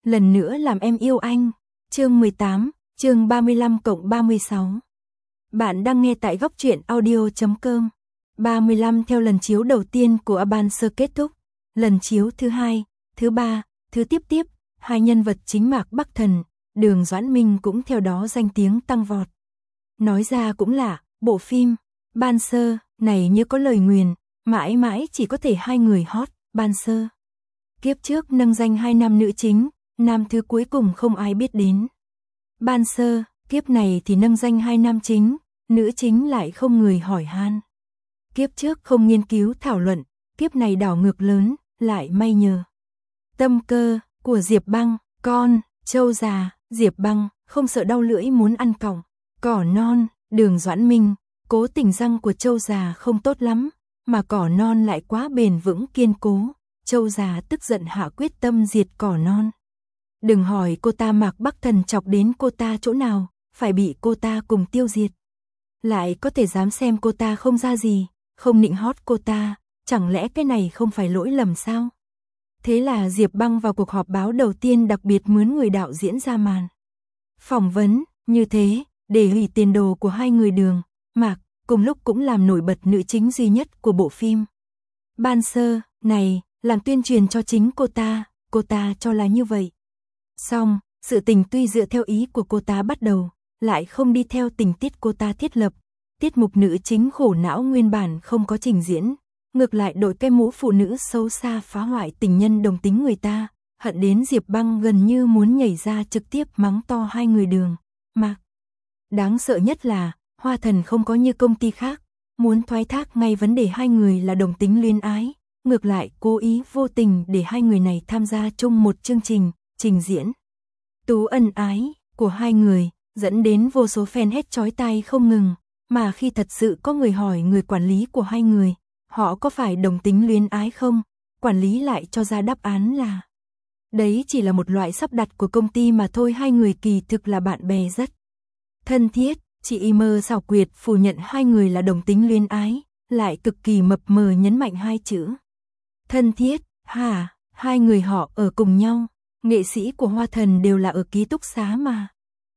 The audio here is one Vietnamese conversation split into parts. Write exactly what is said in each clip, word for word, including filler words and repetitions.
lần nữa làm em yêu anh. Chương mười tám, chương ba mươi lăm cộng ba mươi sáu. Bạn đang nghe tại góc truyện audio chấm com. ba mươi lăm theo lần chiếu đầu tiên của Abancer kết thúc, lần chiếu thứ hai, thứ ba, thứ tiếp tiếp, hai nhân vật chính Mạc Bắc Thần, Đường Doãn Minh cũng theo đó danh tiếng tăng vọt. Nói ra cũng lạ, bộ phim Abancer này như có lời nguyền, mãi mãi chỉ có thể hai người hot, Abancer. Kiếp trước nâng danh hai nam nữ chính, nam thứ cuối cùng không ai biết đến. Abancer, kiếp này thì nâng danh hai nam chính, nữ chính lại không người hỏi han. Kiếp trước không nghiên cứu thảo luận, kiếp này đảo ngược lớn, lại may nhờ. Tâm cơ của Diệp Băng, con, Châu già, Diệp Băng, không sợ đau lưỡi muốn ăn cọng, cỏ non, Đường Doãn Minh, cố tình răng của Châu già không tốt lắm, mà cỏ non lại quá bền vững kiên cố, Châu già tức giận hạ quyết tâm diệt cỏ non. Đừng hỏi cô ta Mạc Bắc Thần chọc đến cô ta chỗ nào, phải bị cô ta cùng tiêu diệt. Lại có thể dám xem cô ta không ra gì, không nịnh hót cô ta, chẳng lẽ cái này không phải lỗi lầm sao? Thế là Diệp Băng vào cuộc họp báo đầu tiên đặc biệt mướn người đạo diễn ra màn. Phỏng vấn, như thế, để hủy tiền đồ của hai người Đường, Mạc, cùng lúc cũng làm nổi bật nữ chính duy nhất của bộ phim. Abancer, này, làm tuyên truyền cho chính cô ta, cô ta cho là như vậy. Xong, sự tình tuy dựa theo ý của cô ta bắt đầu, lại không đi theo tình tiết cô ta thiết lập. Tiết mục nữ chính khổ não nguyên bản không có trình diễn, ngược lại đội cái mũ phụ nữ xấu xa phá hoại tình nhân đồng tính người ta, hận đến Diệp Băng gần như muốn nhảy ra trực tiếp mắng to hai người Đường, Mạc. Đáng sợ nhất là, Hoa Thần không có như công ty khác, muốn thoái thác ngay vấn đề hai người là đồng tính luyến ái, ngược lại cố ý vô tình để hai người này tham gia chung một chương trình, trình diễn. Tú ân ái của hai người, dẫn đến vô số fan hét chói tai không ngừng, mà khi thật sự có người hỏi người quản lý của hai người, họ có phải đồng tính luyến ái không, quản lý lại cho ra đáp án là đấy chỉ là một loại sắp đặt của công ty mà thôi, hai người kỳ thực là bạn bè rất thân thiết. Chị Imer xảo quyệt phủ nhận hai người là đồng tính luyến ái, lại cực kỳ mập mờ nhấn mạnh hai chữ thân thiết. Hả, hai người họ ở cùng nhau, nghệ sĩ của Hoa Thần đều là ở ký túc xá mà.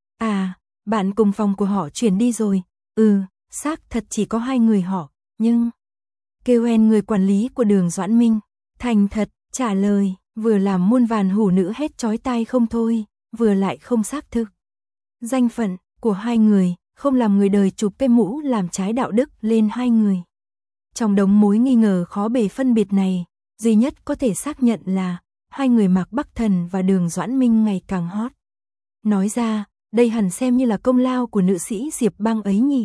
À, bạn cùng phòng của họ chuyển đi rồi. Ừ, xác thật chỉ có hai người họ, nhưng kêu en người quản lý của Đường Doãn Minh, thành thật, trả lời, vừa làm muôn vàn hủ nữ hét chói tai không thôi, vừa lại không xác thực. Danh phận của hai người, không làm người đời chụp cái mũ làm trái đạo đức lên hai người. Trong đống mối nghi ngờ khó bề phân biệt này, duy nhất có thể xác nhận là hai người Mạc Bắc Thần và Đường Doãn Minh ngày càng hot. Nói ra, đây hẳn xem như là công lao của nữ sĩ Diệp Băng ấy nhỉ.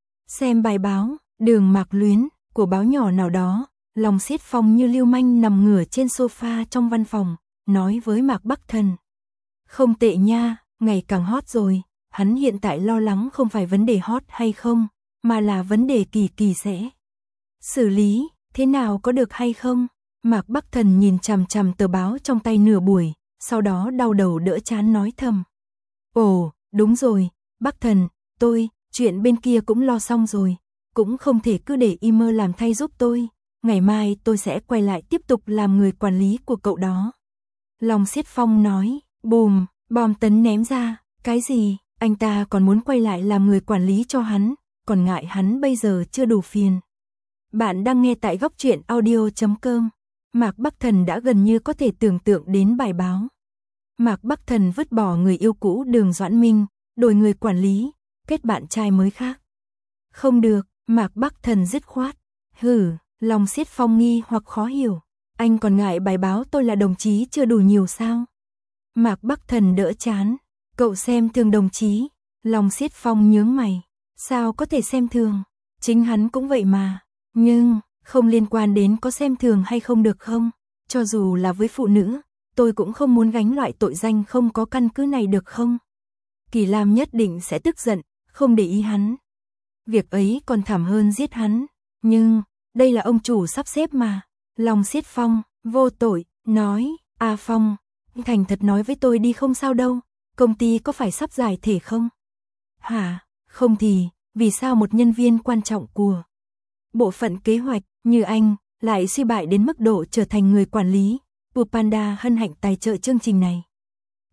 Xem bài báo, Đường Mạc Luyến, của báo nhỏ nào đó, lòng xiết phong như lưu manh nằm ngửa trên sofa trong văn phòng, nói với Mạc Bắc Thần. Không tệ nha, ngày càng hot rồi, hắn hiện tại lo lắng không phải vấn đề hot hay không, mà là vấn đề Kỳ Kỳ sẽ xử lý, thế nào có được hay không? Mạc Bắc Thần nhìn chằm chằm tờ báo trong tay nửa buổi, sau đó đau đầu đỡ chán nói thầm. Ồ, đúng rồi, Bắc Thần, tôi, chuyện bên kia cũng lo xong rồi, cũng không thể cứ để Imer làm thay giúp tôi, ngày mai tôi sẽ quay lại tiếp tục làm người quản lý của cậu đó. Lòng xiết phong nói, bùm, bom tấn ném ra, cái gì, anh ta còn muốn quay lại làm người quản lý cho hắn, còn ngại hắn bây giờ chưa đủ phiền. Bạn đang nghe tại góc truyện audio chấm com. Mạc Bắc Thần đã gần như có thể tưởng tượng đến bài báo. Mạc Bắc Thần vứt bỏ người yêu cũ Đường Doãn Minh, đổi người quản lý, kết bạn trai mới khác. Không được, Mạc Bắc Thần dứt khoát. Hừ, lòng xiết phong nghi hoặc khó hiểu. Anh còn ngại bài báo tôi là đồng chí chưa đủ nhiều sao? Mạc Bắc Thần đỡ chán. Cậu xem thường đồng chí. Lòng xiết phong nhướng mày. Sao có thể xem thường? Chính hắn cũng vậy mà. Nhưng, không liên quan đến có xem thường hay không được không? Cho dù là với phụ nữ, tôi cũng không muốn gánh loại tội danh không có căn cứ này được không? Kỳ Lam nhất định sẽ tức giận, không để ý hắn. Việc ấy còn thảm hơn giết hắn. Nhưng, đây là ông chủ sắp xếp mà. Lòng xiết phong, vô tội, nói, à Phong, thành thật nói với tôi đi không sao đâu, công ty có phải sắp giải thể không? Hả, không thì, vì sao một nhân viên quan trọng của bộ phận kế hoạch như anh lại suy bại đến mức độ trở thành người quản lý? Pupanda hân hạnh tài trợ chương trình này.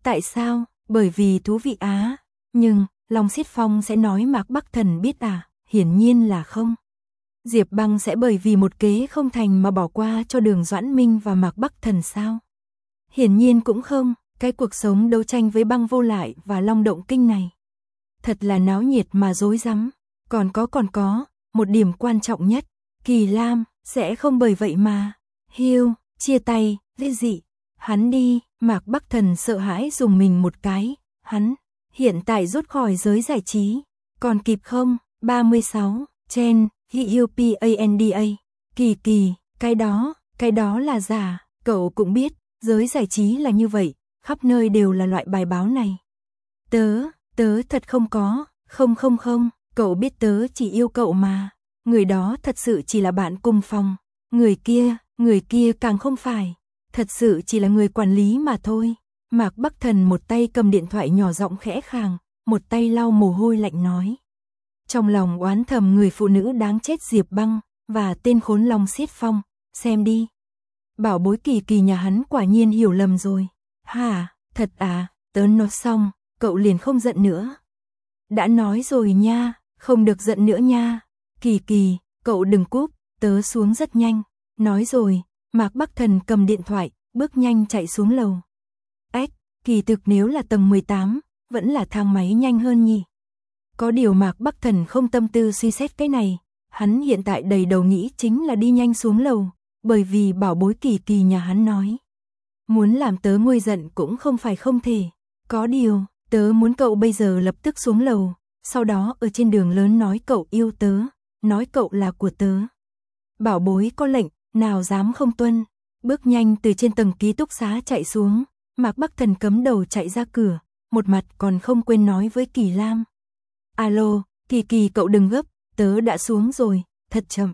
Tại sao? Bởi vì thú vị á. Nhưng, Long Xiết Phong sẽ nói Mạc Bắc Thần biết à? Hiển nhiên là không. Diệp Băng sẽ bởi vì một kế không thành mà bỏ qua cho Đường Doãn Minh và Mạc Bắc Thần sao? Hiển nhiên cũng không. Cái cuộc sống đấu tranh với Băng Vô Lại và Long Động Kinh này thật là náo nhiệt mà rối rắm. Còn có còn có, một điểm quan trọng nhất, Kỳ Lam sẽ không bởi vậy mà hiu, chia tay, ly dị. Hắn đi, Mạc Bắc Thần sợ hãi dùng mình một cái, hắn hiện tại rút khỏi giới giải trí, còn kịp không? ba mươi sáu, trên, U P A N D A, Kỳ Kỳ, cái đó, cái đó là giả, cậu cũng biết, giới giải trí là như vậy, khắp nơi đều là loại bài báo này. Tớ, tớ thật không có, không không không, cậu biết tớ chỉ yêu cậu mà, người đó thật sự chỉ là bạn cùng phòng, người kia, người kia càng không phải, thật sự chỉ là người quản lý mà thôi. Mạc Bắc Thần một tay cầm điện thoại nhỏ giọng khẽ khàng, một tay lau mồ hôi lạnh nói. Trong lòng oán thầm người phụ nữ đáng chết Diệp Băng, và tên khốn Long Xiết Phong, xem đi. Bảo bối Kỳ Kỳ nhà hắn quả nhiên hiểu lầm rồi. Hả, thật à, tớ nói xong, cậu liền không giận nữa. Đã nói rồi nha, không được giận nữa nha. Kỳ Kỳ, cậu đừng cúp, tớ xuống rất nhanh. Nói rồi, Mạc Bắc Thần cầm điện thoại, bước nhanh chạy xuống lầu. Ếch, kỳ thực nếu là tầng mười tám, vẫn là thang máy nhanh hơn nhỉ. Có điều Mạc Bắc Thần không tâm tư suy xét cái này, hắn hiện tại đầy đầu nghĩ chính là đi nhanh xuống lầu, bởi vì bảo bối Kỳ Kỳ nhà hắn nói. Muốn làm tớ nguôi giận cũng không phải không thể, có điều, tớ muốn cậu bây giờ lập tức xuống lầu, sau đó ở trên đường lớn nói cậu yêu tớ, nói cậu là của tớ. Bảo bối có lệnh, nào dám không tuân, bước nhanh từ trên tầng ký túc xá chạy xuống, Mạc Bắc Thần cấm đầu chạy ra cửa, một mặt còn không quên nói với Kỳ Lam. Alo, Kỳ Kỳ cậu đừng gấp, tớ đã xuống rồi, thật chậm.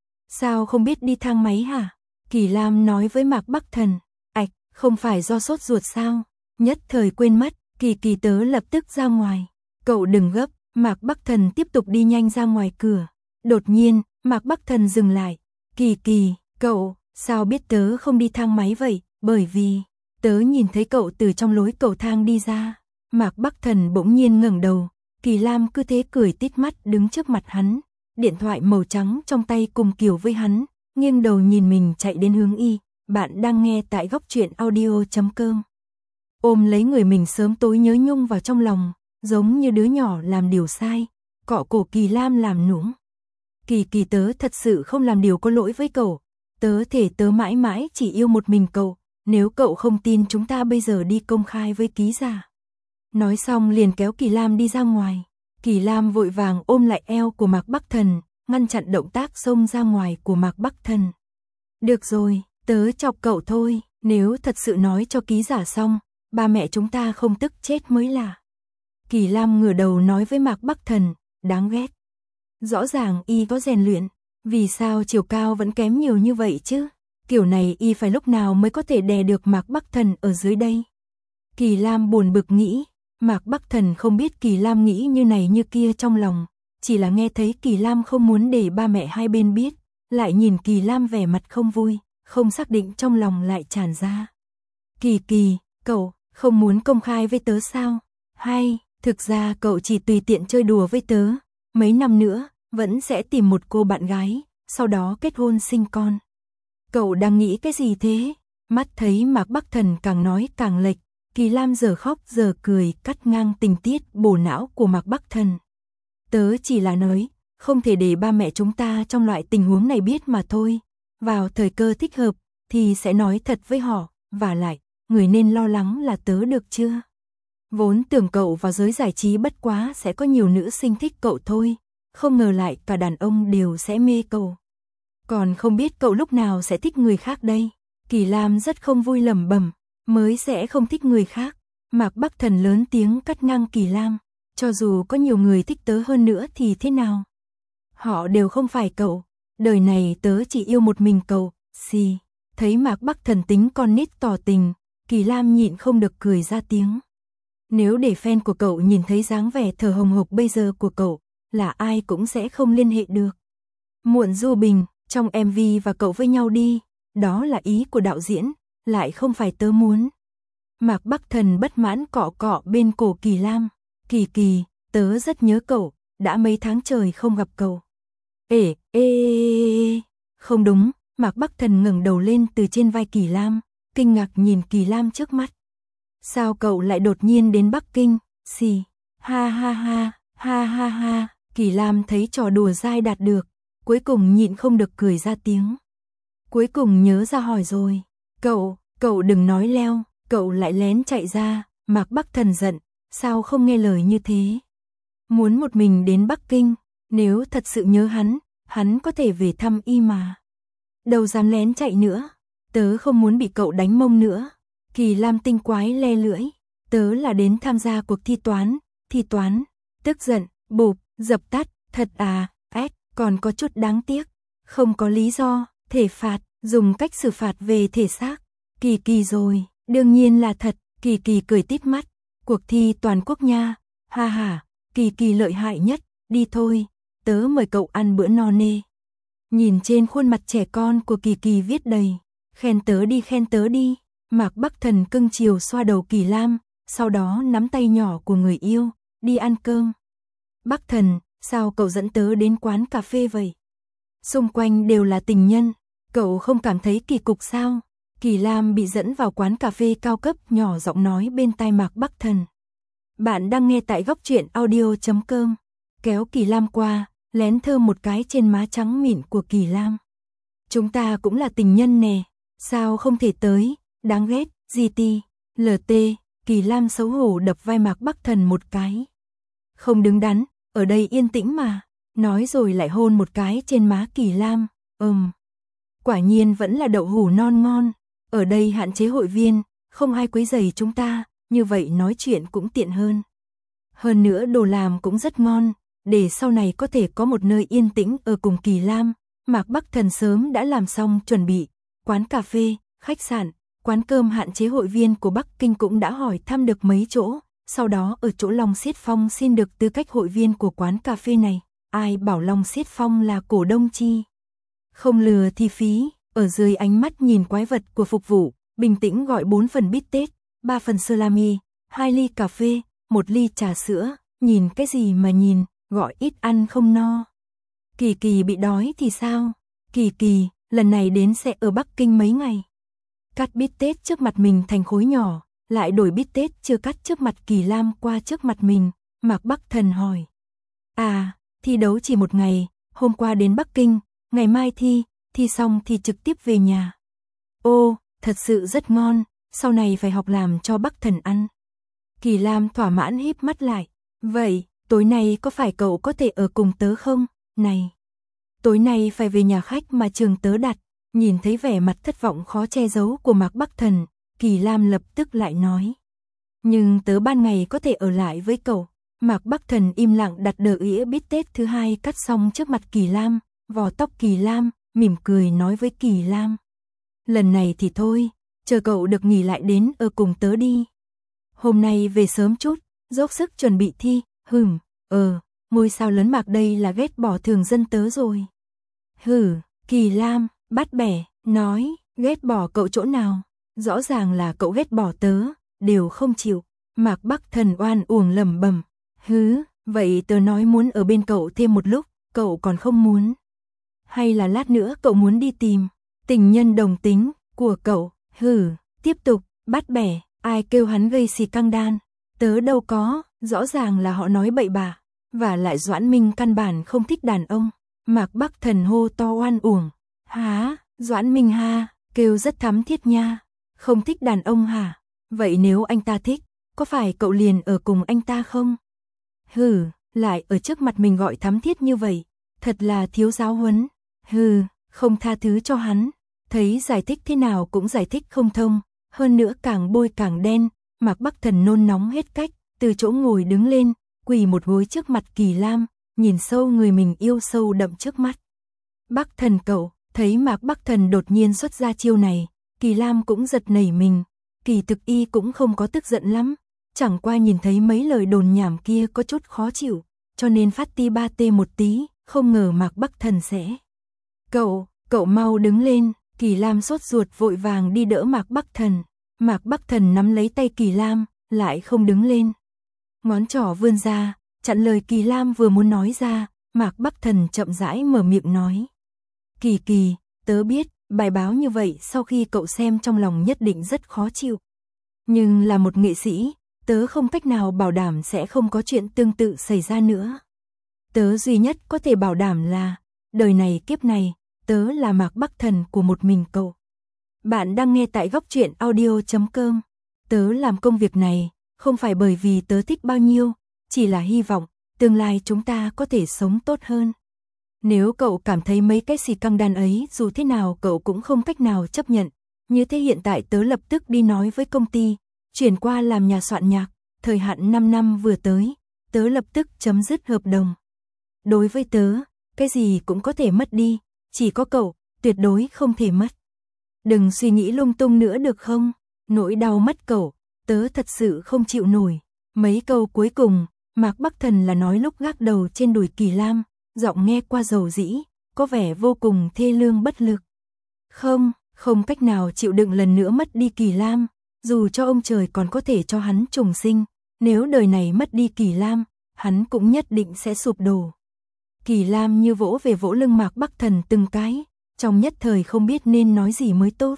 Sao không biết đi thang máy hả? Kỳ Lam nói với Mạc Bắc Thần. Ảch, không phải do sốt ruột sao? Nhất thời quên mất, Kỳ Kỳ tớ lập tức ra ngoài. Cậu đừng gấp, Mạc Bắc Thần tiếp tục đi nhanh ra ngoài cửa. Đột nhiên, Mạc Bắc Thần dừng lại. Kỳ Kỳ, cậu, sao biết tớ không đi thang máy vậy? Bởi vì, tớ nhìn thấy cậu từ trong lối cầu thang đi ra. Mạc Bắc Thần bỗng nhiên ngẩng đầu. Kỳ Lam cứ thế cười tít mắt đứng trước mặt hắn. Điện thoại màu trắng trong tay cùng kiểu với hắn. Nghiêng đầu nhìn mình chạy đến hướng y. Bạn đang nghe tại góc truyện audio chấm com. Ôm lấy người mình sớm tối nhớ nhung vào trong lòng. Giống như đứa nhỏ làm điều sai. Cọ cổ Kỳ Lam làm nũng. Kỳ Kỳ tớ thật sự không làm điều có lỗi với cậu. Tớ thể tớ mãi mãi chỉ yêu một mình cậu. Nếu cậu không tin chúng ta bây giờ đi công khai với ký giả. Nói xong liền kéo Kỳ Lam đi ra ngoài. Kỳ Lam vội vàng ôm lại eo của Mạc Bắc Thần, ngăn chặn động tác xông ra ngoài của Mạc Bắc Thần. Được rồi, tớ chọc cậu thôi, nếu thật sự nói cho ký giả xong, ba mẹ chúng ta không tức chết mới lạ. Kỳ Lam ngửa đầu nói với Mạc Bắc Thần, đáng ghét. Rõ ràng y có rèn luyện, vì sao chiều cao vẫn kém nhiều như vậy chứ? Kiểu này y phải lúc nào mới có thể đè được Mạc Bắc Thần ở dưới đây? Kỳ Lam buồn bực nghĩ. Mạc Bắc Thần không biết Kỳ Lam nghĩ như này như kia trong lòng, chỉ là nghe thấy Kỳ Lam không muốn để ba mẹ hai bên biết, lại nhìn Kỳ Lam vẻ mặt không vui, không xác định trong lòng lại tràn ra. Kỳ Kỳ, cậu, không muốn công khai với tớ sao? Hay, thực ra cậu chỉ tùy tiện chơi đùa với tớ, mấy năm nữa, vẫn sẽ tìm một cô bạn gái, sau đó kết hôn sinh con. Cậu đang nghĩ cái gì thế? Mắt thấy Mạc Bắc Thần càng nói càng lệch. Kỳ Lam giờ khóc giờ cười cắt ngang tình tiết bổ não của Mạc Bắc Thần. Tớ chỉ là nói, không thể để ba mẹ chúng ta trong loại tình huống này biết mà thôi. Vào thời cơ thích hợp, thì sẽ nói thật với họ, và lại, người nên lo lắng là tớ được chưa? Vốn tưởng cậu vào giới giải trí bất quá sẽ có nhiều nữ sinh thích cậu thôi, không ngờ lại cả đàn ông đều sẽ mê cậu. Còn không biết cậu lúc nào sẽ thích người khác đây? Kỳ Lam rất không vui lẩm bẩm. Mới sẽ không thích người khác. Mạc Bắc Thần lớn tiếng cắt ngang Kỳ Lam. Cho dù có nhiều người thích tớ hơn nữa thì thế nào? Họ đều không phải cậu. Đời này tớ chỉ yêu một mình cậu. Xì. Thấy Mạc Bắc Thần tính con nít tỏ tình, Kỳ Lam nhịn không được cười ra tiếng. Nếu để fan của cậu nhìn thấy dáng vẻ thở hồng hộc bây giờ của cậu, là ai cũng sẽ không liên hệ được. Muộn Du Bình, trong em vê và cậu với nhau đi. Đó là ý của đạo diễn. Lại không phải tớ muốn. Mạc Bắc Thần bất mãn cọ cọ bên cổ Kỳ Lam. Kỳ Kỳ, tớ rất nhớ cậu, đã mấy tháng trời không gặp cậu. Ê, ê, ê, không đúng, Mạc Bắc Thần ngẩng đầu lên từ trên vai Kỳ Lam, kinh ngạc nhìn Kỳ Lam trước mắt. Sao cậu lại đột nhiên đến Bắc Kinh? Xì, ha ha ha, ha ha ha, Kỳ Lam thấy trò đùa dai đạt được, cuối cùng nhịn không được cười ra tiếng. Cuối cùng nhớ ra hỏi rồi, cậu, cậu đừng nói leo, cậu lại lén chạy ra. Mạc Bắc Thần giận, sao không nghe lời như thế? Muốn một mình đến Bắc Kinh, nếu thật sự nhớ hắn, hắn có thể về thăm y mà. Đâu dám lén chạy nữa, tớ không muốn bị cậu đánh mông nữa. Kỳ Lam tinh quái le lưỡi, tớ là đến tham gia cuộc thi toán, thi toán, tức giận, bụp, dập tắt, thật à, ếch, còn có chút đáng tiếc, không có lý do, thể phạt, dùng cách xử phạt về thể xác. Kỳ Kỳ rồi, đương nhiên là thật, Kỳ Kỳ cười tít mắt, cuộc thi toàn quốc nha, ha ha, Kỳ Kỳ lợi hại nhất, đi thôi, tớ mời cậu ăn bữa no nê. Nhìn trên khuôn mặt trẻ con của Kỳ Kỳ viết đầy, khen tớ đi khen tớ đi. Mạc Bắc Thần cưng chiều xoa đầu Kỳ Lam, sau đó nắm tay nhỏ của người yêu, đi ăn cơm. Bắc Thần, sao cậu dẫn tớ đến quán cà phê vậy? Xung quanh đều là tình nhân, cậu không cảm thấy kỳ cục sao? Kỳ Lam bị dẫn vào quán cà phê cao cấp, nhỏ giọng nói bên tai Mạc Bắc Thần. Bạn đang nghe tại góc truyện audio chấm com. Kéo Kỳ Lam qua, lén thơm một cái trên má trắng mịn của Kỳ Lam. Chúng ta cũng là tình nhân nè, sao không thể tới? Đáng ghét, giê tê, lờ tê, Kỳ Lam xấu hổ đập vai Mạc Bắc Thần một cái. Không đứng đắn, ở đây yên tĩnh mà, nói rồi lại hôn một cái trên má Kỳ Lam, ừm. Quả nhiên vẫn là đậu hũ non ngon, ở đây hạn chế hội viên, không ai quấy rầy chúng ta, như vậy nói chuyện cũng tiện hơn. Hơn nữa đồ làm cũng rất ngon, để sau này có thể có một nơi yên tĩnh ở cùng Kỳ Lam, Mạc Bắc Thần sớm đã làm xong chuẩn bị, quán cà phê, khách sạn, quán cơm hạn chế hội viên của Bắc Kinh cũng đã hỏi thăm được mấy chỗ, sau đó ở chỗ Long Xiết Phong xin được tư cách hội viên của quán cà phê này. Ai bảo Long Xiết Phong là cổ đông chi? Không lừa thì phí, ở dưới ánh mắt nhìn quái vật của phục vụ, bình tĩnh gọi bốn phần bít tết, ba phần salami, hai ly cà phê, một ly trà sữa, nhìn cái gì mà nhìn, gọi ít ăn không no. Kỳ Kỳ bị đói thì sao? Kỳ Kỳ, lần này đến sẽ ở Bắc Kinh mấy ngày. Cắt bít tết trước mặt mình thành khối nhỏ, lại đổi bít tết chưa cắt trước mặt Kỳ Lam qua trước mặt mình, Mạc Bắc Thần hỏi. À, thi đấu chỉ một ngày, hôm qua đến Bắc Kinh, ngày mai thi, thi xong thì trực tiếp về nhà. Ô, thật sự rất ngon, sau này phải học làm cho Bắc Thần ăn. Kỳ Lam thỏa mãn híp mắt lại, vậy, tối nay có phải cậu có thể ở cùng tớ không? Này, tối nay phải về nhà khách mà trường tớ đặt. Nhìn thấy vẻ mặt thất vọng khó che giấu của Mạc Bắc Thần, Kỳ Lam lập tức lại nói. Nhưng tớ ban ngày có thể ở lại với cậu. Mạc Bắc Thần im lặng đặt đờ ĩa bít tết thứ hai cắt xong trước mặt Kỳ Lam, vò tóc Kỳ Lam, mỉm cười nói với Kỳ Lam. Lần này thì thôi, chờ cậu được nghỉ lại đến ở cùng tớ đi. Hôm nay về sớm chút, dốc sức chuẩn bị thi, hừm, ờ, ngôi sao lớn Mạc đây là ghét bỏ thường dân tớ rồi. Hừ, Kỳ Lam, bắt bẻ, nói, ghét bỏ cậu chỗ nào, rõ ràng là cậu ghét bỏ tớ, đều không chịu. Mạc Bắc Thần oan uổng lẩm bẩm, hứ, vậy tớ nói muốn ở bên cậu thêm một lúc, cậu còn không muốn. Hay là lát nữa cậu muốn đi tìm tình nhân đồng tính của cậu, hừ, tiếp tục, bắt bẻ, ai kêu hắn gây xì căng đan, tớ đâu có, rõ ràng là họ nói bậy bạ, và lại Doãn Minh căn bản không thích đàn ông. Mạc Bắc Thần hô to oan uổng. Hả, Doãn Minh ha, kêu rất thắm thiết nha, không thích đàn ông hả? Vậy nếu anh ta thích, có phải cậu liền ở cùng anh ta không? Hừ, lại ở trước mặt mình gọi thắm thiết như vậy, thật là thiếu giáo huấn. Hừ, không tha thứ cho hắn, thấy giải thích thế nào cũng giải thích không thông, hơn nữa càng bôi càng đen. Mạc Bắc Thần nôn nóng hết cách, từ chỗ ngồi đứng lên, quỳ một gối trước mặt Kỳ Lam, nhìn sâu người mình yêu sâu đậm trước mắt. Bắc Thần cậu. Thấy Mạc Bắc Thần đột nhiên xuất ra chiêu này, Kỳ Lam cũng giật nảy mình, Kỳ Thực Y cũng không có tức giận lắm, chẳng qua nhìn thấy mấy lời đồn nhảm kia có chút khó chịu, cho nên phát ti ba tê một tí, không ngờ Mạc Bắc Thần sẽ. Cậu, cậu mau đứng lên, Kỳ Lam sốt ruột vội vàng đi đỡ Mạc Bắc Thần, Mạc Bắc Thần nắm lấy tay Kỳ Lam, lại không đứng lên. Ngón trỏ vươn ra, chặn lời Kỳ Lam vừa muốn nói ra, Mạc Bắc Thần chậm rãi mở miệng nói. Kỳ Kỳ, tớ biết, bài báo như vậy sau khi cậu xem trong lòng nhất định rất khó chịu. Nhưng là một nghệ sĩ, tớ không cách nào bảo đảm sẽ không có chuyện tương tự xảy ra nữa. Tớ duy nhất có thể bảo đảm là, đời này kiếp này, tớ là Mạc Bắc Thần của một mình cậu. Bạn đang nghe tại góc truyện audio chấm com. Tớ làm công việc này, không phải bởi vì tớ thích bao nhiêu, chỉ là hy vọng, tương lai chúng ta có thể sống tốt hơn. Nếu cậu cảm thấy mấy cái xì căng đan ấy dù thế nào cậu cũng không cách nào chấp nhận, như thế hiện tại tớ lập tức đi nói với công ty, chuyển qua làm nhà soạn nhạc, thời hạn năm năm vừa tới, tớ lập tức chấm dứt hợp đồng. Đối với tớ, cái gì cũng có thể mất đi, chỉ có cậu, tuyệt đối không thể mất. Đừng suy nghĩ lung tung nữa được không? Nỗi đau mất cậu, tớ thật sự không chịu nổi. Mấy câu cuối cùng, Mạc Bắc Thần là nói lúc gác đầu trên đùi Kỳ Lam, giọng nghe qua dầu dĩ, có vẻ vô cùng thê lương bất lực. Không, không cách nào chịu đựng lần nữa mất đi Kỳ Lam, dù cho ông trời còn có thể cho hắn trùng sinh, nếu đời này mất đi Kỳ Lam, hắn cũng nhất định sẽ sụp đổ. Kỳ Lam như vỗ về vỗ lưng Mạc Bắc Thần từng cái, trong nhất thời không biết nên nói gì mới tốt.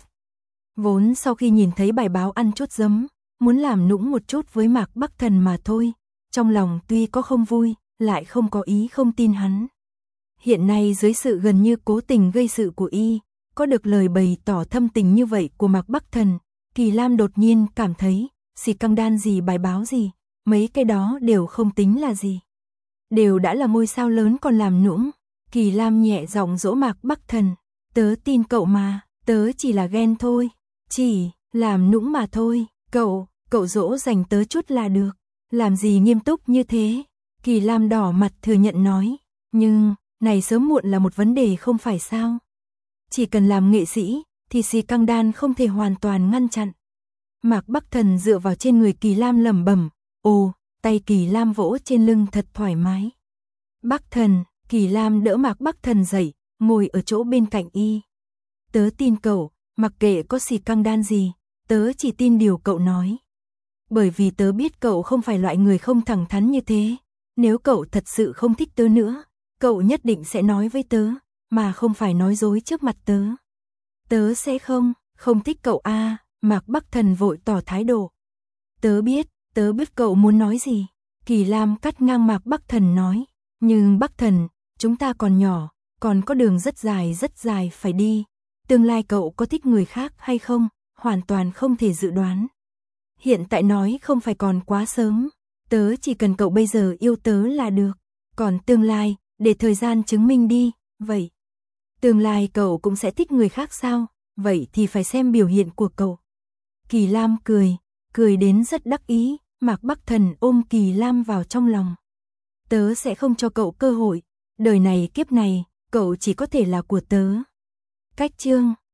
Vốn sau khi nhìn thấy bài báo ăn chút giấm, muốn làm nũng một chút với Mạc Bắc Thần mà thôi, trong lòng tuy có không vui, lại không có ý không tin hắn. Hiện nay dưới sự gần như cố tình gây sự của y, có được lời bày tỏ thâm tình như vậy của Mạc Bắc Thần, Kỳ Lam đột nhiên cảm thấy, xì căng đan gì bài báo gì, mấy cái đó đều không tính là gì. Đều đã là ngôi sao lớn còn làm nũng. Kỳ Lam nhẹ giọng dỗ Mạc Bắc Thần, tớ tin cậu mà, tớ chỉ là ghen thôi, chỉ làm nũng mà thôi, cậu, cậu dỗ dành tớ chút là được, làm gì nghiêm túc như thế. Kỳ Lam đỏ mặt thừa nhận nói, nhưng, này sớm muộn là một vấn đề không phải sao. Chỉ cần làm nghệ sĩ, thì xì căng đan không thể hoàn toàn ngăn chặn. Mạc Bắc Thần dựa vào trên người Kỳ Lam lẩm bẩm, ồ, tay Kỳ Lam vỗ trên lưng thật thoải mái. Bắc Thần, Kỳ Lam đỡ Mạc Bắc Thần dậy, ngồi ở chỗ bên cạnh y. Tớ tin cậu, mặc kệ có xì căng đan gì, tớ chỉ tin điều cậu nói. Bởi vì tớ biết cậu không phải loại người không thẳng thắn như thế. Nếu cậu thật sự không thích tớ nữa, cậu nhất định sẽ nói với tớ, mà không phải nói dối trước mặt tớ. Tớ sẽ không, không thích cậu a. À, Mạc Bắc Thần vội tỏ thái độ. Tớ biết, tớ biết cậu muốn nói gì. Kỳ Lam cắt ngang Mạc Bắc Thần nói, nhưng Bắc Thần, chúng ta còn nhỏ, còn có đường rất dài rất dài phải đi. Tương lai cậu có thích người khác hay không, hoàn toàn không thể dự đoán. Hiện tại nói không phải còn quá sớm, tớ chỉ cần cậu bây giờ yêu tớ là được. Còn tương lai, để thời gian chứng minh đi, vậy. Tương lai cậu cũng sẽ thích người khác sao, vậy thì phải xem biểu hiện của cậu. Kỳ Lam cười, cười đến rất đắc ý, Mạc Bắc Thần ôm Kỳ Lam vào trong lòng. Tớ sẽ không cho cậu cơ hội, đời này kiếp này, cậu chỉ có thể là của tớ. Cách chương